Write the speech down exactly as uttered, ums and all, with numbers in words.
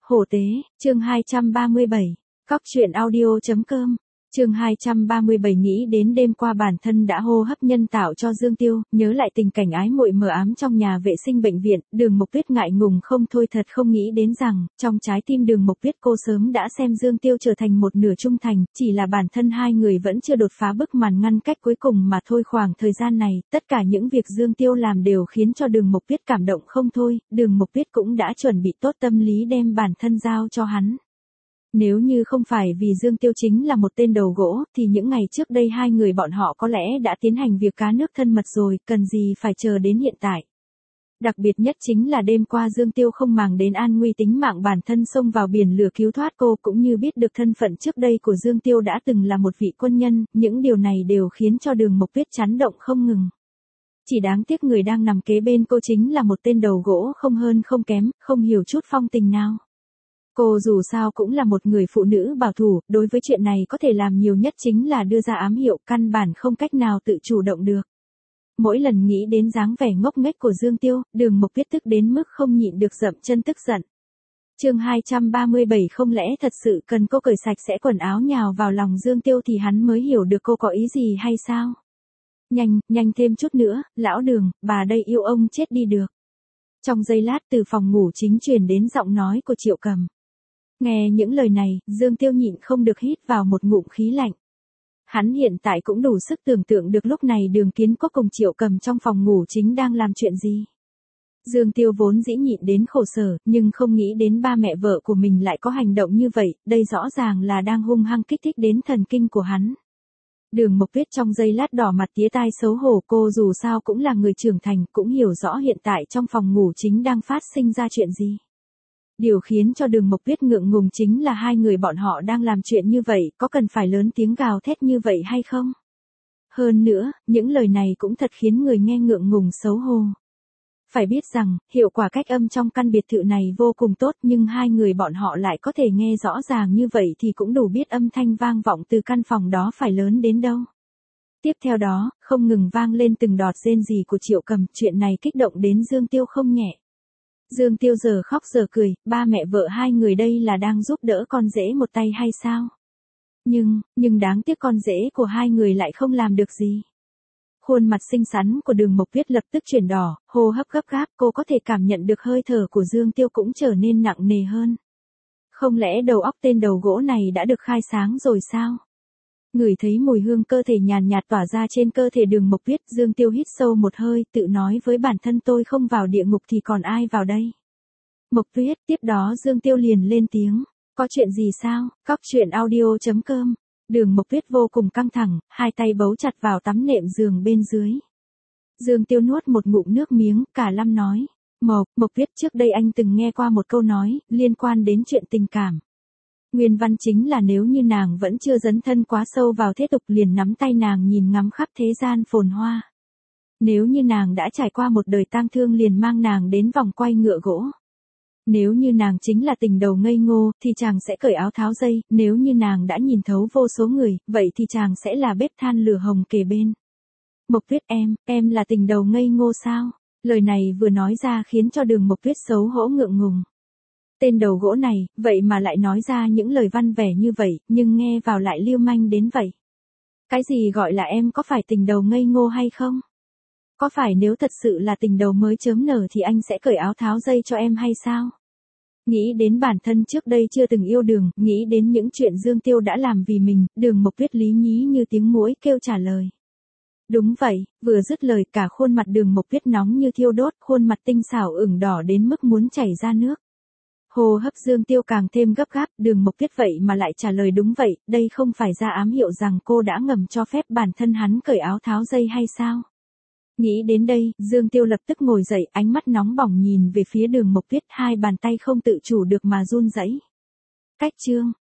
Hổ tế, chương hai trăm ba mươi bảy. Cóc truyện audio.com. Chương hai trăm ba mươi bảy nghĩ đến đêm qua bản thân đã hô hấp nhân tạo cho Dương Tiêu, nhớ lại tình cảnh ái muội mờ ám trong nhà vệ sinh bệnh viện, Đường Mộc Tuyết ngại ngùng không thôi, thật không nghĩ đến rằng, trong trái tim Đường Mộc Tuyết cô sớm đã xem Dương Tiêu trở thành một nửa trung thành, chỉ là bản thân hai người vẫn chưa đột phá bức màn ngăn cách cuối cùng mà thôi. Khoảng thời gian này, tất cả những việc Dương Tiêu làm đều khiến cho Đường Mộc Tuyết cảm động không thôi, Đường Mộc Tuyết cũng đã chuẩn bị tốt tâm lý đem bản thân giao cho hắn. Nếu như không phải vì Dương Tiêu chính là một tên đầu gỗ, thì những ngày trước đây hai người bọn họ có lẽ đã tiến hành việc cá nước thân mật rồi, cần gì phải chờ đến hiện tại. Đặc biệt nhất chính là đêm qua Dương Tiêu không màng đến an nguy tính mạng bản thân xông vào biển lửa cứu thoát cô, cũng như biết được thân phận trước đây của Dương Tiêu đã từng là một vị quân nhân, những điều này đều khiến cho Đường Mộc Tuyết chấn động không ngừng. Chỉ đáng tiếc người đang nằm kế bên cô chính là một tên đầu gỗ không hơn không kém, không hiểu chút phong tình nào. Cô dù sao cũng là một người phụ nữ bảo thủ, đối với chuyện này có thể làm nhiều nhất chính là đưa ra ám hiệu, căn bản không cách nào tự chủ động được. Mỗi lần nghĩ đến dáng vẻ ngốc nghếch của Dương Tiêu, Đường Mộc Tuyết tức đến mức không nhịn được dậm chân tức giận. Chương hai trăm ba mươi bảy. Không lẽ thật sự cần cô cởi sạch sẽ quần áo nhào vào lòng Dương Tiêu thì hắn mới hiểu được cô có ý gì hay sao? Nhanh, nhanh thêm chút nữa, lão Đường, bà đây yêu ông chết đi được. Trong giây lát từ phòng ngủ chính truyền đến giọng nói của Triệu Cầm. Nghe những lời này, Dương Tiêu nhịn không được hít vào một ngụm khí lạnh. Hắn hiện tại cũng đủ sức tưởng tượng được lúc này Đường Kiến Quốc cùng Triệu Cầm trong phòng ngủ chính đang làm chuyện gì. Dương Tiêu vốn dĩ nhịn đến khổ sở, nhưng không nghĩ đến ba mẹ vợ của mình lại có hành động như vậy, đây rõ ràng là đang hung hăng kích thích đến thần kinh của hắn. Đường Mộc Tuyết trong giây lát đỏ mặt tía tai xấu hổ, cô dù sao cũng là người trưởng thành, cũng hiểu rõ hiện tại trong phòng ngủ chính đang phát sinh ra chuyện gì. Điều khiến cho Đường Mộc Tuyết ngượng ngùng chính là hai người bọn họ đang làm chuyện như vậy, có cần phải lớn tiếng gào thét như vậy hay không? Hơn nữa, những lời này cũng thật khiến người nghe ngượng ngùng xấu hổ. Phải biết rằng, hiệu quả cách âm trong căn biệt thự này vô cùng tốt, nhưng hai người bọn họ lại có thể nghe rõ ràng như vậy thì cũng đủ biết âm thanh vang vọng từ căn phòng đó phải lớn đến đâu. Tiếp theo đó, không ngừng vang lên từng đọt rên rỉ của Triệu Cầm, chuyện này kích động đến Dương Tiêu không nhẹ. Dương Tiêu giờ khóc giờ cười, ba mẹ vợ hai người đây là đang giúp đỡ con rể một tay hay sao? Nhưng, nhưng đáng tiếc con rể của hai người lại không làm được gì. Khuôn mặt xinh xắn của Đường Mộc Tuyết lập tức chuyển đỏ, hô hấp gấp gáp, cô có thể cảm nhận được hơi thở của Dương Tiêu cũng trở nên nặng nề hơn. Không lẽ đầu óc tên đầu gỗ này đã được khai sáng rồi sao? Ngửi thấy mùi hương cơ thể nhàn nhạt tỏa ra trên cơ thể Đường Mộc Tuyết, Dương Tiêu hít sâu một hơi, tự nói với bản thân tôi không vào địa ngục thì còn ai vào đây. Mộc Tuyết, tiếp đó Dương Tiêu liền lên tiếng, có chuyện gì sao? Cóc truyện audio.com. Đường Mộc Tuyết vô cùng căng thẳng, hai tay bấu chặt vào tấm nệm giường bên dưới. Dương Tiêu nuốt một ngụm nước miếng, cả lâm nói, Mộc, Mộc Tuyết, trước đây anh từng nghe qua một câu nói, liên quan đến chuyện tình cảm. Nguyên văn chính là nếu như nàng vẫn chưa dấn thân quá sâu vào thế tục liền nắm tay nàng nhìn ngắm khắp thế gian phồn hoa. Nếu như nàng đã trải qua một đời tang thương liền mang nàng đến vòng quay ngựa gỗ. Nếu như nàng chính là tình đầu ngây ngô, thì chàng sẽ cởi áo tháo dây, nếu như nàng đã nhìn thấu vô số người, vậy thì chàng sẽ là bếp than lửa hồng kề bên. Mộc Tuyết em, em là tình đầu ngây ngô sao? Lời này vừa nói ra khiến cho Đường Mộc Tuyết xấu hổ ngượng ngùng. Tên đầu gỗ này, vậy mà lại nói ra những lời văn vẻ như vậy, nhưng nghe vào lại lưu manh đến vậy. Cái gì gọi là em có phải tình đầu ngây ngô hay không? Có phải nếu thật sự là tình đầu mới chớm nở thì anh sẽ cởi áo tháo dây cho em hay sao? Nghĩ đến bản thân trước đây chưa từng yêu Đường, nghĩ đến những chuyện Dương Tiêu đã làm vì mình, Đường Mộc Tuyết lý nhí như tiếng muỗi kêu trả lời. Đúng vậy, vừa dứt lời cả khuôn mặt Đường Mộc Tuyết nóng như thiêu đốt, khuôn mặt tinh xảo ửng đỏ đến mức muốn chảy ra nước. Hô hấp Dương Tiêu càng thêm gấp gáp, Đường Mộc Tuyết vậy mà lại trả lời đúng vậy, đây không phải ra ám hiệu rằng cô đã ngầm cho phép bản thân hắn cởi áo tháo dây hay sao? Nghĩ đến đây, Dương Tiêu lập tức ngồi dậy, ánh mắt nóng bỏng nhìn về phía Đường Mộc Tuyết, hai bàn tay không tự chủ được mà run rẩy. Cách chương,